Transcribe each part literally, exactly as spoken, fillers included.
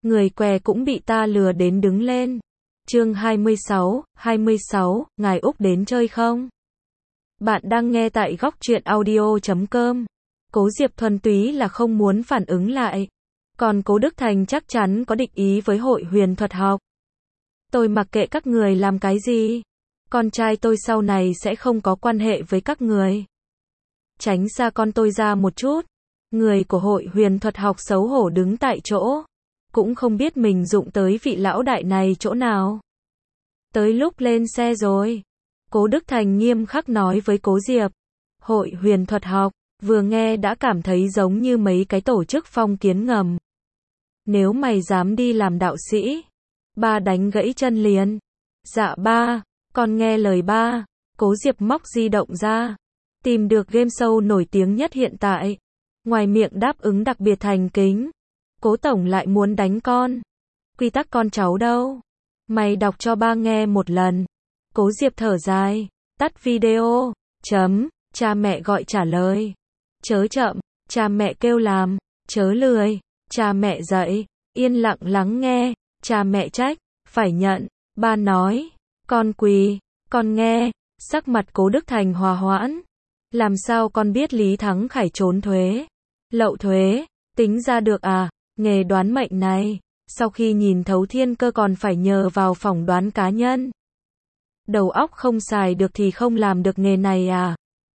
người què cũng bị ta lừa đến đứng lên. Chương hai mươi sáu, hai mươi sáu, ngài Úc đến chơi không? Bạn đang nghe tại góc truyện audio chấm com. Cố Diệp thuần túy là không muốn phản ứng lại. Còn Cố Đức Thành chắc chắn có địch ý với hội huyền thuật học. Tôi mặc kệ các người làm cái gì. Con trai tôi sau này sẽ không có quan hệ với các người. Tránh xa con tôi ra một chút. Người của hội huyền thuật học xấu hổ đứng tại chỗ. Cũng không biết mình dụng tới vị lão đại này chỗ nào. Tới lúc lên xe rồi. Cố Đức Thành nghiêm khắc nói với Cố Diệp. Hội huyền thuật học, vừa nghe đã cảm thấy giống như mấy cái tổ chức phong kiến ngầm. Nếu mày dám đi làm đạo sĩ, ba đánh gãy chân liền. Dạ ba, con nghe lời ba. Cố Diệp móc di động ra. Tìm được game show nổi tiếng nhất hiện tại. Ngoài miệng đáp ứng đặc biệt thành kính. Cố tổng lại muốn đánh con. Quy tắc con cháu đâu? Mày đọc cho ba nghe một lần. Cố Diệp thở dài. Tắt video. Chấm. Cha mẹ gọi trả lời. Chớ chậm. Cha mẹ kêu làm. Chớ lười. Cha mẹ dạy. Yên lặng lắng nghe. Cha mẹ trách. Phải nhận. Ba nói. Con quỳ. Con nghe. Sắc mặt Cố Đức Thành hòa hoãn. Làm sao con biết Lý Thắng Khải trốn thuế? Lậu thuế. Tính ra được à? Nghề đoán mệnh này, sau khi nhìn thấu thiên cơ còn phải nhờ vào phỏng đoán cá nhân. Đầu óc không xài được thì không làm được nghề này à?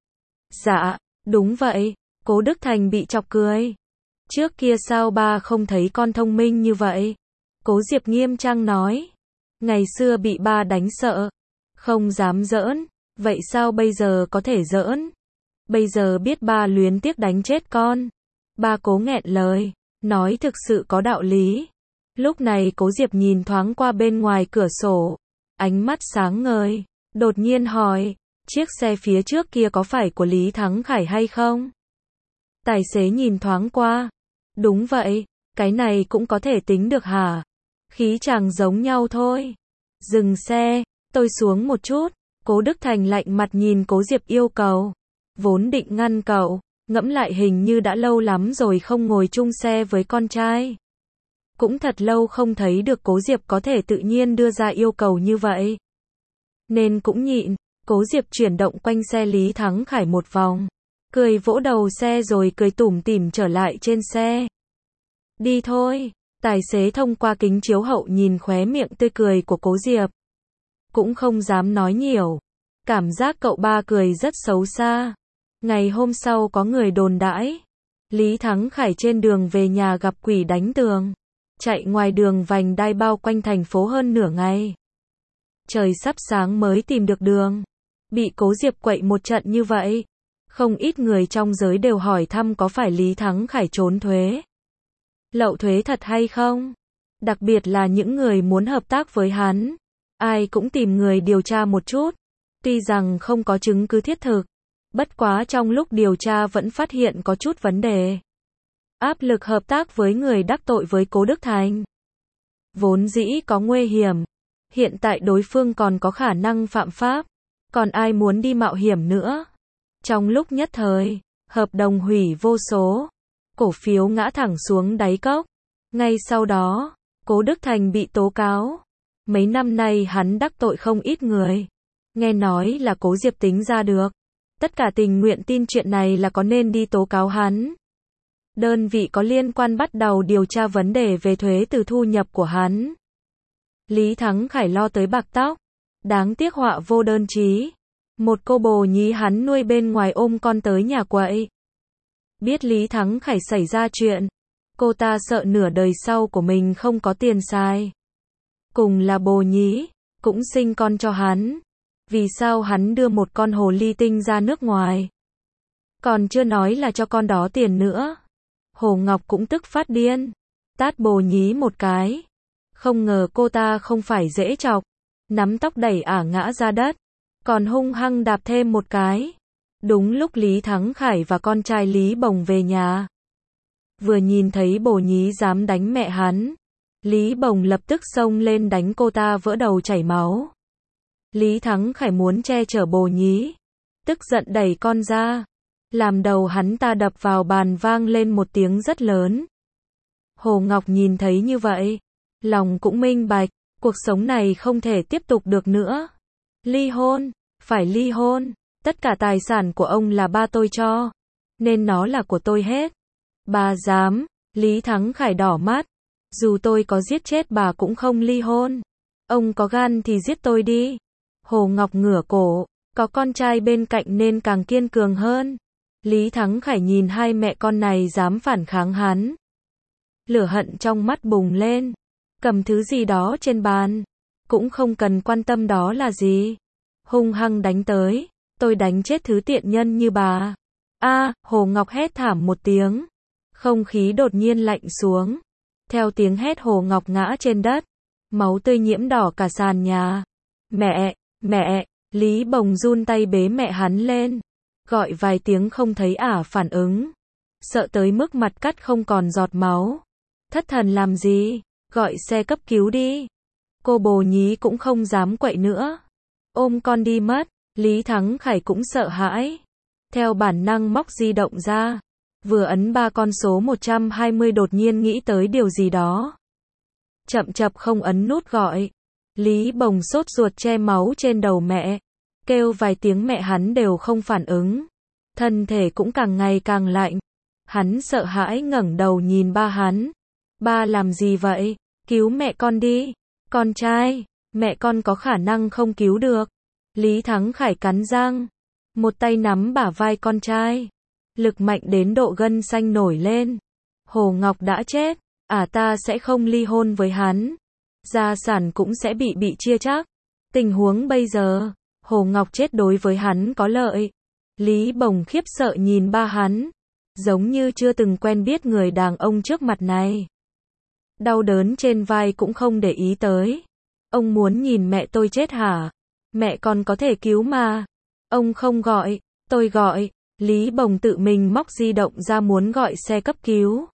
Dạ, đúng vậy. Cố Đức Thành bị chọc cười. Trước kia sao ba không thấy con thông minh như vậy? Cố Diệp nghiêm trang nói. Ngày xưa bị ba đánh sợ. Không dám giỡn. Vậy sao bây giờ có thể giỡn? Bây giờ biết ba luyến tiếc đánh chết con. Ba cố nghẹn lời. Nói thực sự có đạo lý. Lúc này Cố Diệp nhìn thoáng qua bên ngoài cửa sổ. Ánh mắt sáng ngời. Đột nhiên hỏi. Chiếc xe phía trước kia có phải của Lý Thắng Khải hay không? Tài xế nhìn thoáng qua. Đúng vậy. Cái này cũng có thể tính được hả? Khí chàng giống nhau thôi. Dừng xe. Tôi xuống một chút. Cố Đức Thành lạnh mặt nhìn Cố Diệp yêu cầu. Vốn định ngăn cậu. Ngẫm lại hình như đã lâu lắm rồi không ngồi chung xe với con trai. Cũng thật lâu không thấy được Cố Diệp có thể tự nhiên đưa ra yêu cầu như vậy. Nên cũng nhịn. Cố Diệp chuyển động quanh xe Lý Thắng Khải một vòng. Cười vỗ đầu xe rồi cười tủm tỉm trở lại trên xe. Đi thôi. Tài xế thông qua kính chiếu hậu nhìn khóe miệng tươi cười của Cố Diệp. Cũng không dám nói nhiều. Cảm giác cậu ba cười rất xấu xa. Ngày hôm sau có người đồn đãi. Lý Thắng Khải trên đường về nhà gặp quỷ đánh tường. Chạy ngoài đường vành đai bao quanh thành phố hơn nửa ngày. Trời sắp sáng mới tìm được đường. Bị Cố Diệp quậy một trận như vậy. Không ít người trong giới đều hỏi thăm có phải Lý Thắng Khải trốn thuế. Lậu thuế thật hay không? Đặc biệt là những người muốn hợp tác với hắn. Ai cũng tìm người điều tra một chút. Tuy rằng không có chứng cứ thiết thực. Bất quá trong lúc điều tra vẫn phát hiện có chút vấn đề. Áp lực hợp tác với người đắc tội với Cố Đức Thành. Vốn dĩ có nguy hiểm. Hiện tại đối phương còn có khả năng phạm pháp. Còn ai muốn đi mạo hiểm nữa? Trong lúc nhất thời, hợp đồng hủy vô số. Cổ phiếu ngã thẳng xuống đáy cốc. Ngay sau đó, Cố Đức Thành bị tố cáo. Mấy năm nay hắn đắc tội không ít người. Nghe nói là Cố Diệp tính ra được. Tất cả tình nguyện tin chuyện này là có nên đi tố cáo hắn. Đơn vị có liên quan bắt đầu điều tra vấn đề về thuế từ thu nhập của hắn. Lý Thắng Khải lo tới bạc tóc. Đáng tiếc họa vô đơn chí. Một cô bồ nhí hắn nuôi bên ngoài ôm con tới nhà quậy. Biết Lý Thắng Khải xảy ra chuyện. Cô ta sợ nửa đời sau của mình không có tiền xài. Cùng là bồ nhí, cũng sinh con cho hắn. Vì sao hắn đưa một con hồ ly tinh ra nước ngoài? Còn chưa nói là cho con đó tiền nữa. Hồ Ngọc cũng tức phát điên. Tát bồ nhí một cái. Không ngờ cô ta không phải dễ chọc. Nắm tóc đẩy ả ngã ra đất. Còn hung hăng đạp thêm một cái. Đúng lúc Lý Thắng Khải và con trai Lý Bồng về nhà. Vừa nhìn thấy bồ nhí dám đánh mẹ hắn. Lý Bồng lập tức xông lên đánh cô ta vỡ đầu chảy máu. Lý Thắng Khải muốn che chở bồ nhí. Tức giận đẩy con ra. Làm đầu hắn ta đập vào bàn vang lên một tiếng rất lớn. Hồ Ngọc nhìn thấy như vậy, lòng cũng minh bạch, cuộc sống này không thể tiếp tục được nữa. Ly hôn, phải ly hôn, tất cả tài sản của ông là ba tôi cho, nên nó là của tôi hết. Bà dám, Lý Thắng Khải đỏ mắt, dù tôi có giết chết bà cũng không ly hôn. Ông có gan thì giết tôi đi. Hồ Ngọc ngửa cổ, có con trai bên cạnh nên càng kiên cường hơn. Lý Thắng Khải nhìn hai mẹ con này dám phản kháng hắn. Lửa hận trong mắt bùng lên, cầm thứ gì đó trên bàn, cũng không cần quan tâm đó là gì. Hung hăng đánh tới, tôi đánh chết thứ tiện nhân như bà. A, Hồ Ngọc hét thảm một tiếng. Không khí đột nhiên lạnh xuống. Theo tiếng hét Hồ Ngọc ngã trên đất, máu tươi nhiễm đỏ cả sàn nhà. Mẹ, mẹ, Lý Bồng run tay bế mẹ hắn lên, gọi vài tiếng không thấy ả phản ứng. Sợ tới mức mặt cắt không còn giọt máu. Thất thần làm gì, gọi xe cấp cứu đi. Cô bồ nhí cũng không dám quậy nữa. Ôm con đi mất, Lý Thắng Khải cũng sợ hãi. Theo bản năng móc di động ra, vừa ấn ba con số một trăm hai mươi đột nhiên nghĩ tới điều gì đó. Chậm chập không ấn nút gọi. Lý Bồng sốt ruột che máu trên đầu mẹ. Kêu vài tiếng mẹ hắn đều không phản ứng. Thân thể cũng càng ngày càng lạnh. Hắn sợ hãi ngẩng đầu nhìn ba hắn. Ba làm gì vậy? Cứu mẹ con đi. Con trai, mẹ con có khả năng không cứu được. Lý Thắng Khải cắn răng. Một tay nắm bả vai con trai. Lực mạnh đến độ gân xanh nổi lên. Hồ Ngọc đã chết. À ta sẽ không ly hôn với hắn. Gia sản cũng sẽ bị bị chia chắc. Tình huống bây giờ, Hồ Ngọc chết đối với hắn có lợi. Lý Bồng khiếp sợ nhìn ba hắn. Giống như chưa từng quen biết người đàn ông trước mặt này. Đau đớn trên vai cũng không để ý tới. Ông muốn nhìn mẹ tôi chết hả? Mẹ con có thể cứu mà. Ông không gọi, tôi gọi. Lý Bồng tự mình móc di động ra muốn gọi xe cấp cứu.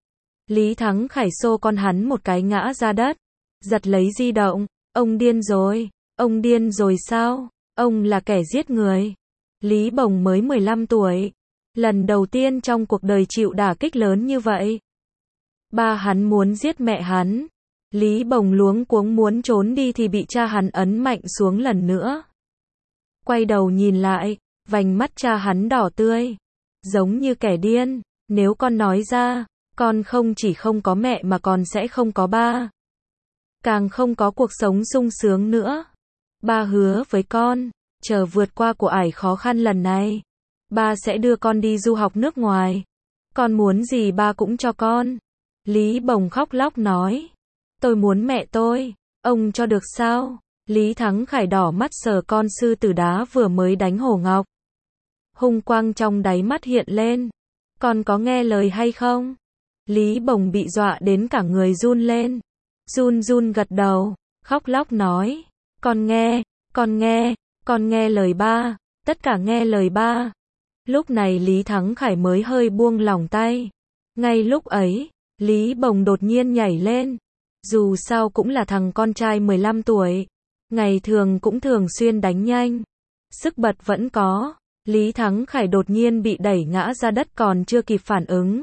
Lý Thắng Khải xô con hắn một cái ngã ra đất. Giật lấy di động. Ông điên rồi. Ông điên rồi sao? Ông là kẻ giết người. Lý Bồng mới mười lăm tuổi. Lần đầu tiên trong cuộc đời chịu đả kích lớn như vậy. Ba hắn muốn giết mẹ hắn. Lý Bồng luống cuống muốn trốn đi thì bị cha hắn ấn mạnh xuống lần nữa. Quay đầu nhìn lại, vành mắt cha hắn đỏ tươi. Giống như kẻ điên. Nếu con nói ra, con không chỉ không có mẹ mà còn sẽ không có ba. Càng không có cuộc sống sung sướng nữa. Ba hứa với con, chờ vượt qua cuộc ải khó khăn lần này, ba sẽ đưa con đi du học nước ngoài. Con muốn gì ba cũng cho con. Lý Bồng khóc lóc nói. Tôi muốn mẹ tôi. Ông cho được sao? Lý Thắng Khải đỏ mắt sờ con sư tử đá vừa mới đánh Hồ Ngọc. Hung quang trong đáy mắt hiện lên. Con có nghe lời hay không? Lý Bồng bị dọa đến cả người run lên. Run run gật đầu, khóc lóc nói. Con nghe, con nghe, con nghe lời ba, tất cả nghe lời ba. Lúc này Lý Thắng Khải mới hơi buông lỏng tay. Ngay lúc ấy, Lý Bồng đột nhiên nhảy lên. Dù sao cũng là thằng con trai mười lăm tuổi. Ngày thường cũng thường xuyên đánh nhanh. Sức bật vẫn có. Lý Thắng Khải đột nhiên bị đẩy ngã ra đất còn chưa kịp phản ứng.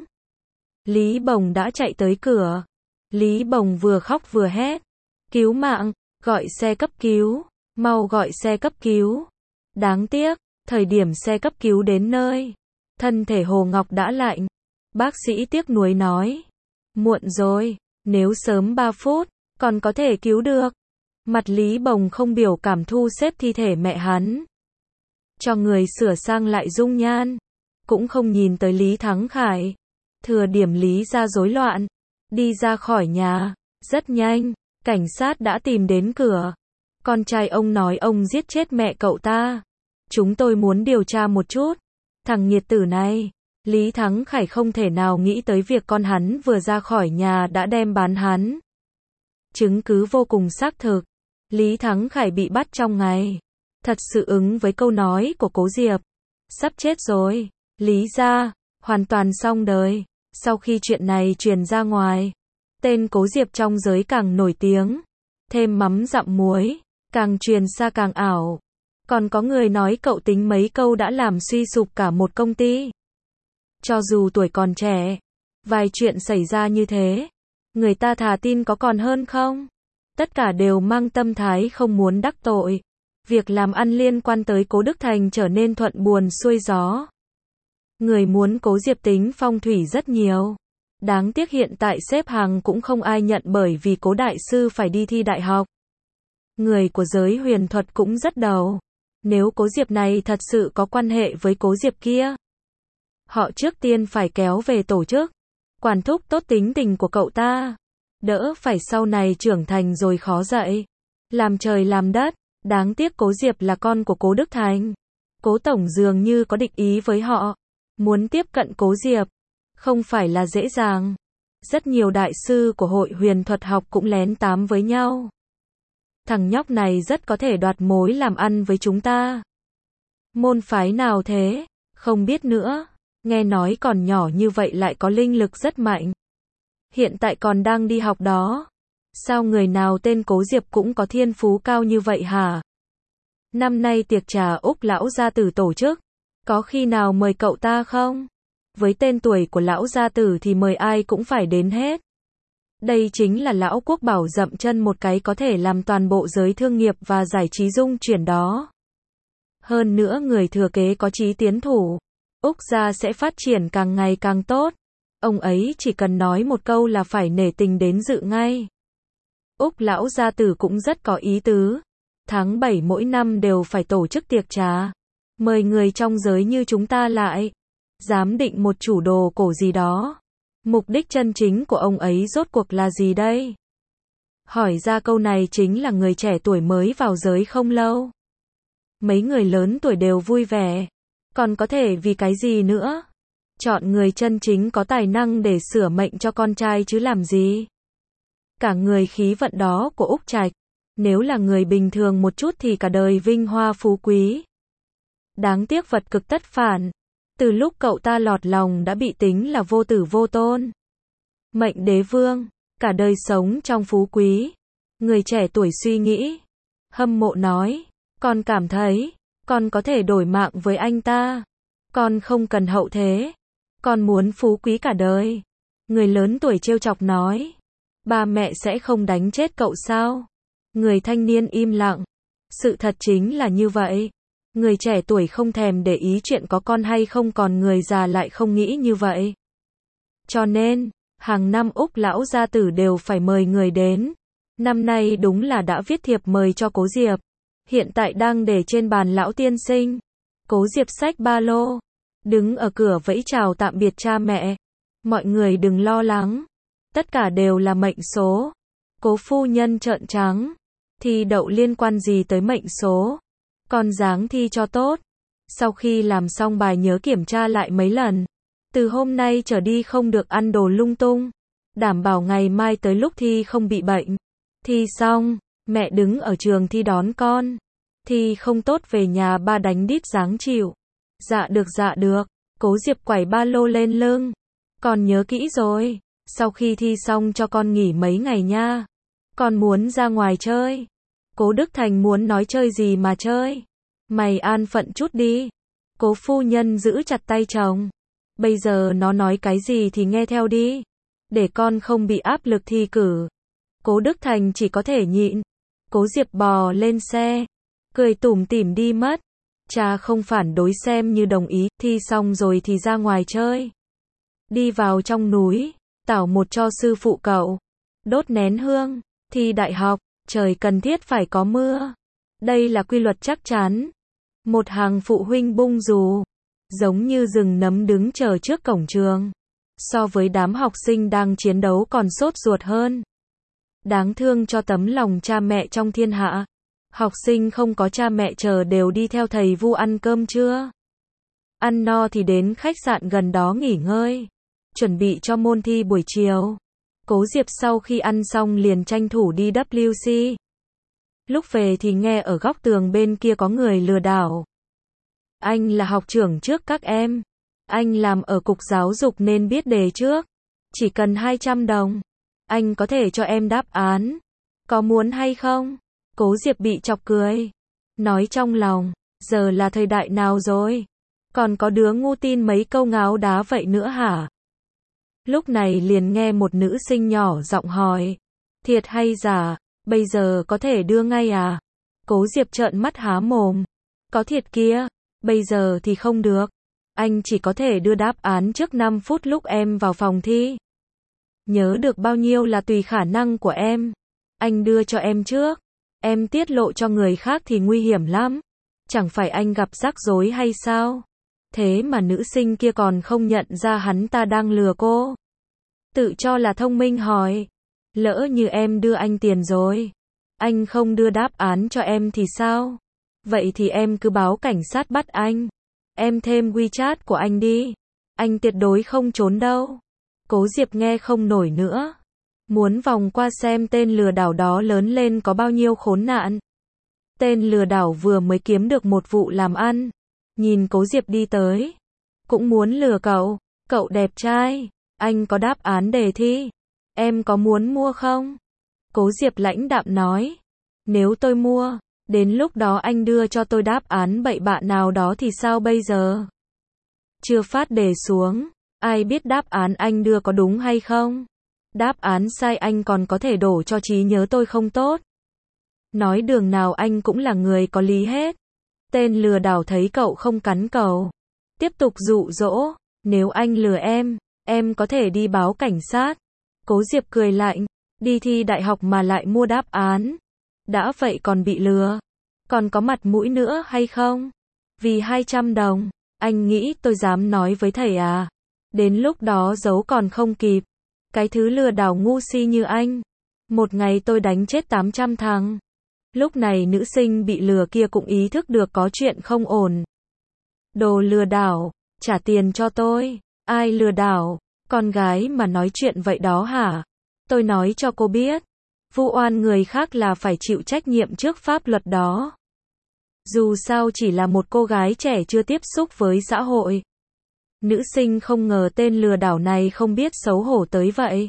Lý Bồng đã chạy tới cửa. Lý Bồng vừa khóc vừa hét. Cứu mạng, gọi xe cấp cứu, mau gọi xe cấp cứu. Đáng tiếc, thời điểm xe cấp cứu đến nơi, thân thể Hồ Ngọc đã lạnh. Bác sĩ tiếc nuối nói. Muộn rồi, nếu sớm ba phút, còn có thể cứu được. Mặt Lý Bồng không biểu cảm thu xếp thi thể mẹ hắn. Cho người sửa sang lại dung nhan. Cũng không nhìn tới Lý Thắng Khải. Thừa điểm Lý ra rối loạn. Đi ra khỏi nhà. Rất nhanh, cảnh sát đã tìm đến cửa. Con trai ông nói ông giết chết mẹ cậu ta. Chúng tôi muốn điều tra một chút. Thằng nghiệt tử này. Lý Thắng Khải không thể nào nghĩ tới việc con hắn vừa ra khỏi nhà đã đem bán hắn. Chứng cứ vô cùng xác thực. Lý Thắng Khải bị bắt trong ngày. Thật sự ứng với câu nói của Cố Diệp. Sắp chết rồi. Lý gia, hoàn toàn xong đời. Sau khi chuyện này truyền ra ngoài, tên Cố Diệp trong giới càng nổi tiếng. Thêm mắm dặm muối, càng truyền xa càng ảo. Còn có người nói cậu tính mấy câu đã làm suy sụp cả một công ty. Cho dù tuổi còn trẻ, vài chuyện xảy ra như thế, Người ta thà tin có còn hơn không? Tất cả đều mang tâm thái không muốn đắc tội. Việc làm ăn liên quan tới Cố Đức Thành trở nên thuận buồm xuôi gió. Người muốn Cố Diệp tính phong thủy rất nhiều. Đáng tiếc hiện tại xếp hàng cũng không ai nhận bởi vì Cố đại sư phải đi thi đại học. Người của giới huyền thuật cũng rất đầu. Nếu Cố Diệp này thật sự có quan hệ với Cố Diệp kia, họ trước tiên phải kéo về tổ chức. Quản thúc tốt tính tình của cậu ta. Đỡ phải sau này trưởng thành rồi khó dạy. Làm trời làm đất. Đáng tiếc Cố Diệp là con của Cố Đức Thành. Cố Tổng dường như có địch ý với họ. Muốn tiếp cận Cố Diệp không phải là dễ dàng. Rất nhiều đại sư của hội huyền thuật học cũng lén tám với nhau. Thằng nhóc này rất có thể đoạt mối làm ăn với chúng ta. Môn phái nào thế? Không biết nữa. Nghe nói còn nhỏ như vậy lại có linh lực rất mạnh. Hiện tại còn đang đi học đó. Sao người nào tên Cố Diệp cũng có thiên phú cao như vậy hả? Năm nay tiệc trà Úc lão gia tử tổ chức. Có khi nào mời cậu ta không? Với tên tuổi của lão gia tử thì mời ai cũng phải đến hết. Đây chính là lão quốc bảo dậm chân một cái có thể làm toàn bộ giới thương nghiệp và giải trí rung chuyển đó. Hơn nữa người thừa kế có chí tiến thủ. Úc gia sẽ phát triển càng ngày càng tốt. Ông ấy chỉ cần nói một câu là phải nể tình đến dự ngay. Úc lão gia tử cũng rất có ý tứ. Tháng bảy mỗi năm đều phải tổ chức tiệc trà. Mời người trong giới như chúng ta lại. Giám định một chủ đồ cổ gì đó. Mục đích chân chính của ông ấy rốt cuộc là gì đây? Hỏi ra câu này chính là người trẻ tuổi mới vào giới không lâu. Mấy người lớn tuổi đều vui vẻ. Còn có thể vì cái gì nữa? Chọn người chân chính có tài năng để sửa mệnh cho con trai chứ làm gì? Cả người khí vận đó của Úc Trạch. Nếu là người bình thường một chút thì cả đời vinh hoa phú quý. Đáng tiếc vật cực tất phản. Từ lúc cậu ta lọt lòng đã bị tính là vô tử vô tôn. Mệnh đế vương, cả đời sống trong phú quý. Người trẻ tuổi suy nghĩ. Hâm mộ nói, con cảm thấy, con có thể đổi mạng với anh ta. Con không cần hậu thế. Con muốn phú quý cả đời. Người lớn tuổi trêu chọc nói. Ba mẹ sẽ không đánh chết cậu sao? Người thanh niên im lặng. Sự thật chính là như vậy. Người trẻ tuổi không thèm để ý chuyện có con hay không, còn người già lại không nghĩ như vậy. Cho nên, hàng năm Úc lão gia tử đều phải mời người đến. Năm nay đúng là đã viết thiệp mời cho Cố Diệp. Hiện tại đang để trên bàn lão tiên sinh. Cố Diệp xách ba lô. Đứng ở cửa vẫy chào tạm biệt cha mẹ. Mọi người đừng lo lắng. Tất cả đều là mệnh số. Cố phu nhân trợn trắng. Thi đậu liên quan gì tới mệnh số? Con dáng thi cho tốt. Sau khi làm xong bài nhớ kiểm tra lại mấy lần. Từ hôm nay trở đi không được ăn đồ lung tung. Đảm bảo ngày mai tới lúc thi không bị bệnh. Thi xong, mẹ đứng ở trường thi đón con. Thi không tốt về nhà ba đánh đít dáng chịu. Dạ được dạ được. Cố Diệp quẩy ba lô lên lưng. Con nhớ kỹ rồi. Sau khi thi xong cho con nghỉ mấy ngày nha. Con muốn ra ngoài chơi. Cố Đức Thành muốn nói chơi gì mà chơi. Mày an phận chút đi. Cố phu nhân giữ chặt tay chồng. Bây giờ nó nói cái gì thì nghe theo đi. Để con không bị áp lực thi cử. Cố Đức Thành chỉ có thể nhịn. Cố Diệp bò lên xe. Cười tủm tỉm đi mất. Cha không phản đối xem như đồng ý. Thi xong rồi thì ra ngoài chơi. Đi vào trong núi. Tảo một cho sư phụ cậu. Đốt nén hương. Thi đại học. Trời cần thiết phải có mưa. Đây là quy luật chắc chắn. Một hàng phụ huynh bung dù. Giống như rừng nấm đứng chờ trước cổng trường. So với đám học sinh đang chiến đấu còn sốt ruột hơn. Đáng thương cho tấm lòng cha mẹ trong thiên hạ. Học sinh không có cha mẹ chờ đều đi theo thầy Vu ăn cơm trưa. Ăn no thì đến khách sạn gần đó nghỉ ngơi. Chuẩn bị cho môn thi buổi chiều. Cố Diệp sau khi ăn xong liền tranh thủ đi W C. Lúc về thì nghe ở góc tường bên kia có người lừa đảo. Anh là học trưởng trước các em. Anh làm ở cục giáo dục nên biết đề trước. Chỉ cần hai trăm đồng. Anh có thể cho em đáp án. Có muốn hay không? Cố Diệp bị chọc cười. Nói trong lòng, giờ là thời đại nào rồi? Còn có đứa ngu tin mấy câu ngáo đá vậy nữa hả? Lúc này liền nghe một nữ sinh nhỏ giọng hỏi. Thiệt hay giả, bây giờ có thể đưa ngay à? Cố Diệp trợn mắt há mồm. Có thiệt kia, bây giờ thì không được. Anh chỉ có thể đưa đáp án trước năm phút lúc em vào phòng thi. Nhớ được bao nhiêu là tùy khả năng của em. Anh đưa cho em trước. Em tiết lộ cho người khác thì nguy hiểm lắm. Chẳng phải anh gặp rắc rối hay sao? Thế mà nữ sinh kia còn không nhận ra hắn ta đang lừa cô. Tự cho là thông minh hỏi. Lỡ như em đưa anh tiền rồi. Anh không đưa đáp án cho em thì sao? Vậy thì em cứ báo cảnh sát bắt anh. Em thêm WeChat của anh đi. Anh tuyệt đối không trốn đâu. Cố Diệp nghe không nổi nữa. Muốn vòng qua xem tên lừa đảo đó lớn lên có bao nhiêu khốn nạn. Tên lừa đảo vừa mới kiếm được một vụ làm ăn. Nhìn Cố Diệp đi tới. Cũng muốn lừa cậu. Cậu đẹp trai. Anh có đáp án đề thi. Em có muốn mua không? Cố Diệp lãnh đạm nói. Nếu tôi mua, đến lúc đó anh đưa cho tôi đáp án bậy bạ nào đó thì sao bây giờ? Chưa phát đề xuống. Ai biết đáp án anh đưa có đúng hay không? Đáp án sai anh còn có thể đổ cho trí nhớ tôi không tốt. Nói đường nào anh cũng là người có lý hết. Tên lừa đảo thấy cậu không cắn cậu. Tiếp tục dụ dỗ. Nếu anh lừa em, em có thể đi báo cảnh sát. Cố Diệp cười lạnh. Đi thi đại học mà lại mua đáp án. Đã vậy còn bị lừa. Còn có mặt mũi nữa hay không? Vì hai trăm đồng. Anh nghĩ tôi dám nói với thầy à? Đến lúc đó giấu còn không kịp. Cái thứ lừa đảo ngu si như anh. Một ngày tôi đánh chết tám trăm thằng. Lúc này nữ sinh bị lừa kia cũng ý thức được có chuyện không ổn. Đồ lừa đảo, trả tiền cho tôi. Ai lừa đảo? Con gái mà nói chuyện vậy đó hả? Tôi nói cho cô biết. Vu oan người khác là phải chịu trách nhiệm trước pháp luật đó. Dù sao chỉ là một cô gái trẻ chưa tiếp xúc với xã hội. Nữ sinh không ngờ tên lừa đảo này không biết xấu hổ tới vậy.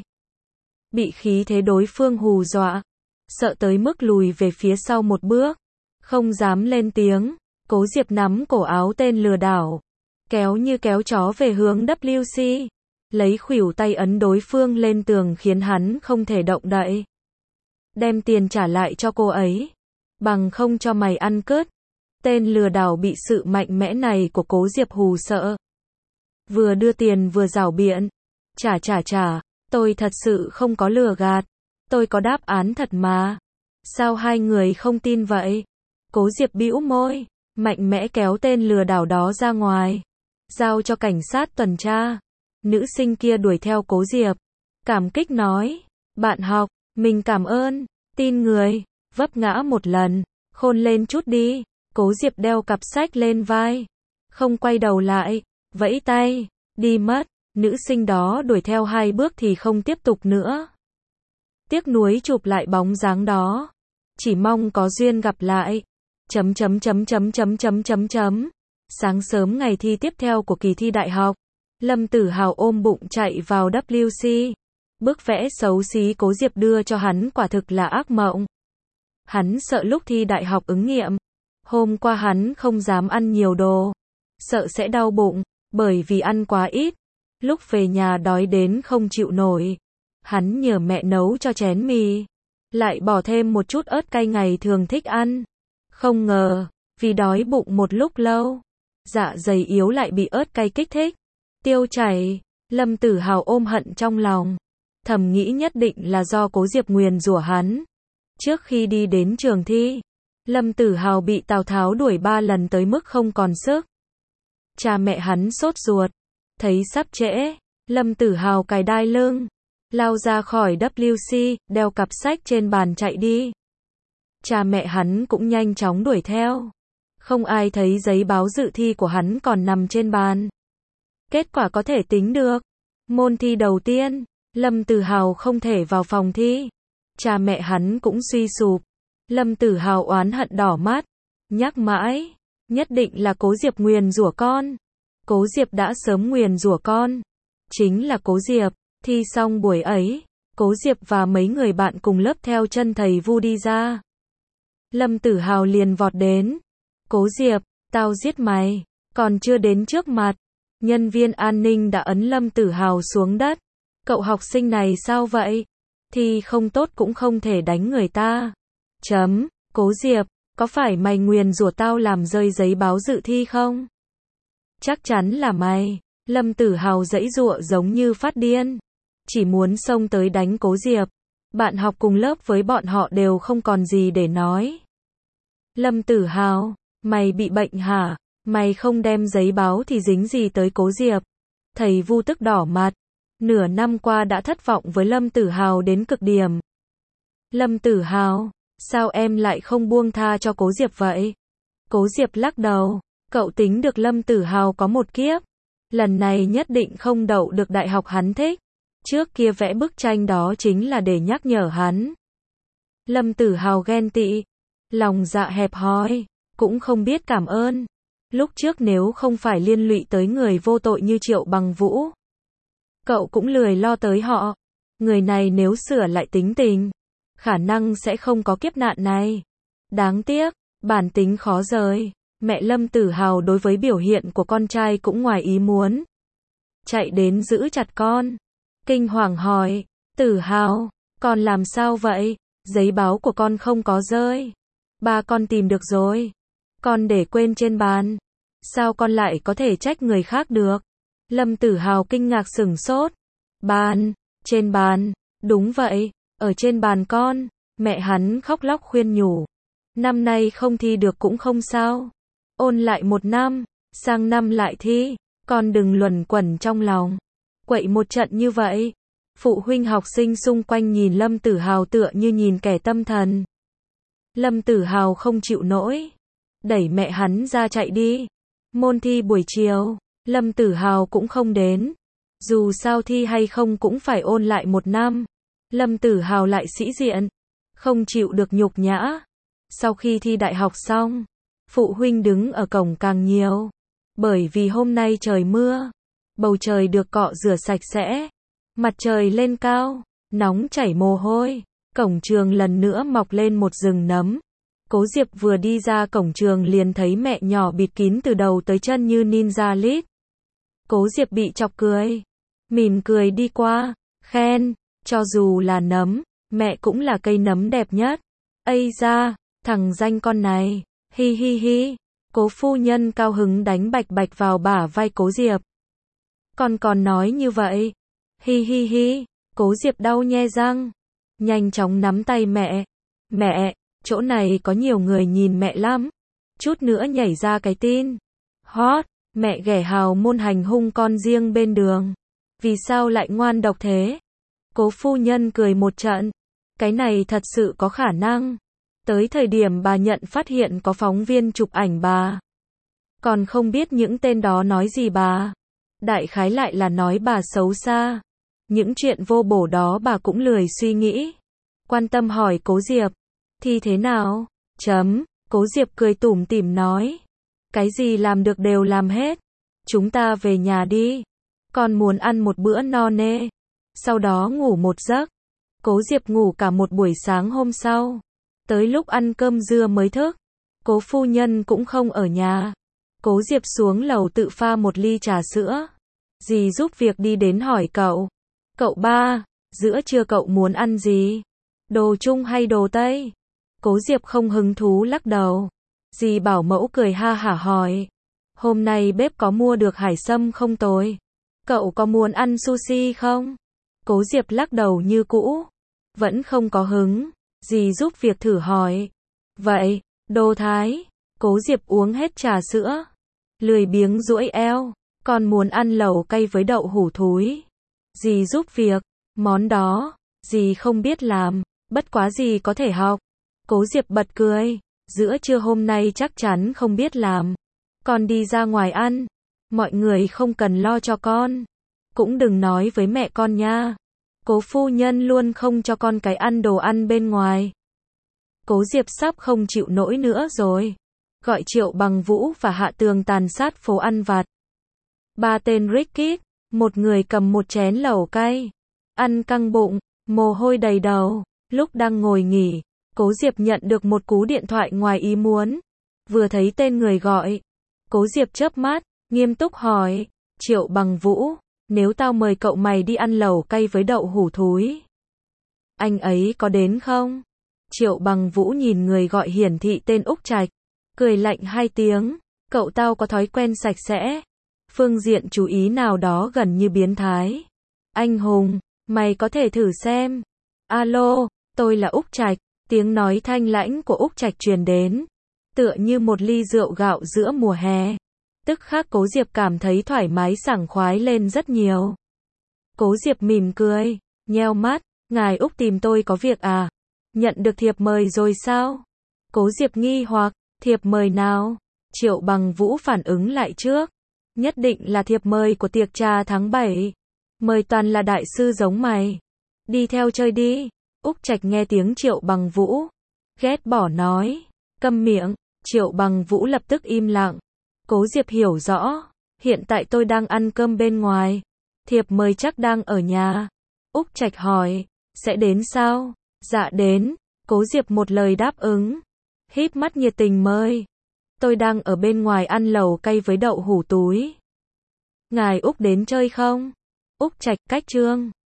Bị khí thế đối phương hù dọa. Sợ tới mức lùi về phía sau một bước. Không dám lên tiếng. Cố Diệp nắm cổ áo tên lừa đảo. Kéo như kéo chó về hướng W C. Lấy khuỷu tay ấn đối phương lên tường khiến hắn không thể động đậy. Đem tiền trả lại cho cô ấy. Bằng không cho mày ăn cướp. Tên lừa đảo bị sự mạnh mẽ này của Cố Diệp hù sợ. Vừa đưa tiền vừa giảo biện. Trả trả trả. Tôi thật sự không có lừa gạt. Tôi có đáp án thật mà. Sao hai người không tin vậy? Cố Diệp bĩu môi. Mạnh mẽ kéo tên lừa đảo đó ra ngoài. Giao cho cảnh sát tuần tra. Nữ sinh kia đuổi theo Cố Diệp. Cảm kích nói. Bạn học, mình cảm ơn. Tin người. Vấp ngã một lần. Khôn lên chút đi. Cố Diệp đeo cặp sách lên vai. Không quay đầu lại. Vẫy tay. Đi mất. Nữ sinh đó đuổi theo hai bước thì không tiếp tục nữa. Tiếc nuối chụp lại bóng dáng đó. Chỉ mong có duyên gặp lại. Chấm chấm chấm chấm chấm chấm chấm chấm. Sáng sớm ngày thi tiếp theo của kỳ thi đại học. Lâm Tử Hào ôm bụng chạy vào W C. Bức vẽ xấu xí Cố Diệp đưa cho hắn quả thực là ác mộng. Hắn sợ lúc thi đại học ứng nghiệm. Hôm qua hắn không dám ăn nhiều đồ. Sợ sẽ đau bụng, bởi vì ăn quá ít. Lúc về nhà đói đến không chịu nổi. Hắn nhờ mẹ nấu cho chén mì. Lại bỏ thêm một chút ớt cay ngày thường thích ăn. Không ngờ, vì đói bụng một lúc lâu. Dạ dày yếu lại bị ớt cay kích thích. Tiêu chảy. Lâm Tử Hào ôm hận trong lòng. Thầm nghĩ nhất định là do Cố Diệp nguyền rủa hắn. Trước khi đi đến trường thi, Lâm Tử Hào bị Tào Tháo đuổi ba lần tới mức không còn sức. Cha mẹ hắn sốt ruột. Thấy sắp trễ, Lâm Tử Hào cài đai lưng. Lao ra khỏi W C, đeo cặp sách trên bàn chạy đi. Cha mẹ hắn cũng nhanh chóng đuổi theo. Không ai thấy giấy báo dự thi của hắn còn nằm trên bàn. Kết quả có thể tính được. Môn thi đầu tiên, Lâm Tử Hào không thể vào phòng thi. Cha mẹ hắn cũng suy sụp. Lâm Tử Hào oán hận đỏ mắt. Nhắc mãi, nhất định là Cố Diệp nguyền rủa con. Cố Diệp đã sớm nguyền rủa con. Chính là Cố Diệp. Thi xong buổi ấy, Cố Diệp và mấy người bạn cùng lớp theo chân thầy Vu đi ra. Lâm Tử Hào liền vọt đến. Cố Diệp, tao giết mày. Còn chưa đến trước mặt, nhân viên an ninh đã ấn Lâm Tử Hào xuống đất. Cậu học sinh này sao vậy? Thi không tốt cũng không thể đánh người ta. Chấm, Cố Diệp, có phải mày nguyền rủa tao làm rơi giấy báo dự thi không? Chắc chắn là mày. Lâm Tử Hào giãy giụa giống như phát điên. Chỉ muốn xông tới đánh Cố Diệp. Bạn học cùng lớp với bọn họ đều không còn gì để nói. Lâm Tử Hào, mày bị bệnh hả? Mày không đem giấy báo thì dính gì tới Cố Diệp? Thầy Vu tức đỏ mặt. Nửa năm qua đã thất vọng với Lâm Tử Hào đến cực điểm. Lâm Tử Hào, sao em lại không buông tha cho Cố Diệp vậy? Cố Diệp lắc đầu. Cậu tính được Lâm Tử Hào có một kiếp. Lần này nhất định không đậu được đại học hắn thích. Trước kia vẽ bức tranh đó chính là để nhắc nhở hắn. Lâm Tử Hào ghen tị. Lòng dạ hẹp hòi. Cũng không biết cảm ơn. Lúc trước nếu không phải liên lụy tới người vô tội như Triệu Bằng Vũ, cậu cũng lười lo tới họ. Người này nếu sửa lại tính tình, khả năng sẽ không có kiếp nạn này. Đáng tiếc, bản tính khó rời. Mẹ Lâm Tử Hào đối với biểu hiện của con trai cũng ngoài ý muốn. Chạy đến giữ chặt con. Kinh hoàng hỏi, Tử Hào, con làm sao vậy? Giấy báo của con không có rơi. Ba con tìm được rồi. Con để quên trên bàn. Sao con lại có thể trách người khác được? Lâm Tử Hào kinh ngạc sửng sốt. Bàn, trên bàn, đúng vậy, ở trên bàn con. Mẹ hắn khóc lóc khuyên nhủ. Năm nay không thi được cũng không sao. Ôn lại một năm, sang năm lại thi. Con đừng luẩn quẩn trong lòng. Quậy một trận như vậy. Phụ huynh học sinh xung quanh nhìn Lâm Tử Hào tựa như nhìn kẻ tâm thần. Lâm Tử Hào không chịu nổi. Đẩy mẹ hắn ra chạy đi. Môn thi buổi chiều, Lâm Tử Hào cũng không đến. Dù sao thi hay không cũng phải ôn lại một năm. Lâm Tử Hào lại sĩ diện. Không chịu được nhục nhã. Sau khi thi đại học xong, phụ huynh đứng ở cổng càng nhiều. Bởi vì hôm nay trời mưa. Bầu trời được cọ rửa sạch sẽ. Mặt trời lên cao. Nóng chảy mồ hôi. Cổng trường lần nữa mọc lên một rừng nấm. Cố Diệp vừa đi ra cổng trường liền thấy mẹ nhỏ bịt kín từ đầu tới chân như ninja lít. Cố Diệp bị chọc cười. Mỉm cười đi qua. Khen. Cho dù là nấm, mẹ cũng là cây nấm đẹp nhất. Ây da, thằng danh con này. Hi hi hi. Cố phu nhân cao hứng đánh bạch bạch vào bả vai Cố Diệp. Con còn nói như vậy. Hi hi hi. Cố Diệp đau nhe răng. Nhanh chóng nắm tay mẹ. Mẹ, chỗ này có nhiều người nhìn mẹ lắm. Chút nữa nhảy ra cái tin hot, mẹ ghẻ hào môn hành hung con riêng bên đường. Vì sao lại ngoan độc thế? Cố phu nhân cười một trận. Cái này thật sự có khả năng. Tới thời điểm bà nhận phát hiện có phóng viên chụp ảnh bà. Còn không biết những tên đó nói gì bà. Đại khái lại là nói bà xấu xa. Những chuyện vô bổ đó bà cũng lười suy nghĩ. Quan tâm hỏi Cố Diệp. Thì thế nào? Chấm. Cố Diệp cười tủm tỉm nói. Cái gì làm được đều làm hết. Chúng ta về nhà đi. Con muốn ăn một bữa no nê. Sau đó ngủ một giấc. Cố Diệp ngủ cả một buổi sáng hôm sau. Tới lúc ăn cơm dưa mới thức. Cố phu nhân cũng không ở nhà. Cố Diệp xuống lầu tự pha một ly trà sữa. Dì giúp việc đi đến hỏi cậu. Cậu ba, giữa trưa cậu muốn ăn gì? Đồ Trung hay đồ Tây? Cố Diệp không hứng thú lắc đầu. Dì bảo mẫu cười ha hả hỏi. Hôm nay bếp có mua được hải sâm không tối? Cậu có muốn ăn sushi không? Cố Diệp lắc đầu như cũ. Vẫn không có hứng. Dì giúp việc thử hỏi. Vậy, đồ Thái. Cố Diệp uống hết trà sữa. Lười biếng duỗi eo. Con muốn ăn lẩu cay với đậu hủ thúi. Dì giúp việc. Món đó, dì không biết làm. Bất quá dì có thể học. Cố Diệp bật cười. Giữa trưa hôm nay chắc chắn không biết làm. Con đi ra ngoài ăn. Mọi người không cần lo cho con. Cũng đừng nói với mẹ con nha. Cố phu nhân luôn không cho con cái ăn đồ ăn bên ngoài. Cố Diệp sắp không chịu nổi nữa rồi. Gọi Triệu Bằng Vũ và Hạ Tường tàn sát phố ăn vặt. Ba tên Rickit, một người cầm một chén lẩu cay. Ăn căng bụng, mồ hôi đầy đầu. Lúc đang ngồi nghỉ, Cố Diệp nhận được một cú điện thoại ngoài ý muốn. Vừa thấy tên người gọi, Cố Diệp chớp mắt, nghiêm túc hỏi. Triệu Bằng Vũ, Nếu tao mời cậu mày đi ăn lẩu cay với đậu hủ thúi, anh ấy có đến không? Triệu Bằng Vũ nhìn người gọi hiển thị tên Úc Trạch, cười lạnh hai tiếng, cậu tao có thói quen sạch sẽ, phương diện chú ý nào đó gần như biến thái. Anh hùng, mày có thể thử xem. Alo, tôi là Úc Trạch, tiếng nói thanh lãnh của Úc Trạch truyền đến, tựa như một ly rượu gạo giữa mùa hè. Tức khắc Cố Diệp cảm thấy thoải mái sảng khoái lên rất nhiều. Cố Diệp mỉm cười, nheo mắt, ngài Úc tìm tôi có việc à? Nhận được thiệp mời rồi sao? Cố Diệp nghi hoặc, thiệp mời nào? Triệu Bằng Vũ phản ứng lại trước. Nhất định là thiệp mời của tiệc trà tháng bảy. Mời toàn là đại sư giống mày. Đi theo chơi đi. Úc Trạch nghe tiếng Triệu Bằng Vũ, ghét bỏ nói, câm miệng. Triệu Bằng Vũ lập tức im lặng. Cố Diệp hiểu rõ, hiện tại tôi đang ăn cơm bên ngoài, thiệp mời chắc đang ở nhà. Úc Trạch hỏi, sẽ đến sao? Dạ đến. Cố Diệp một lời đáp ứng, híp mắt nhiệt tình mời. Tôi đang ở bên ngoài ăn lẩu cay với đậu hủ túi. Ngài Úc đến chơi không? Úc Trạch cách chương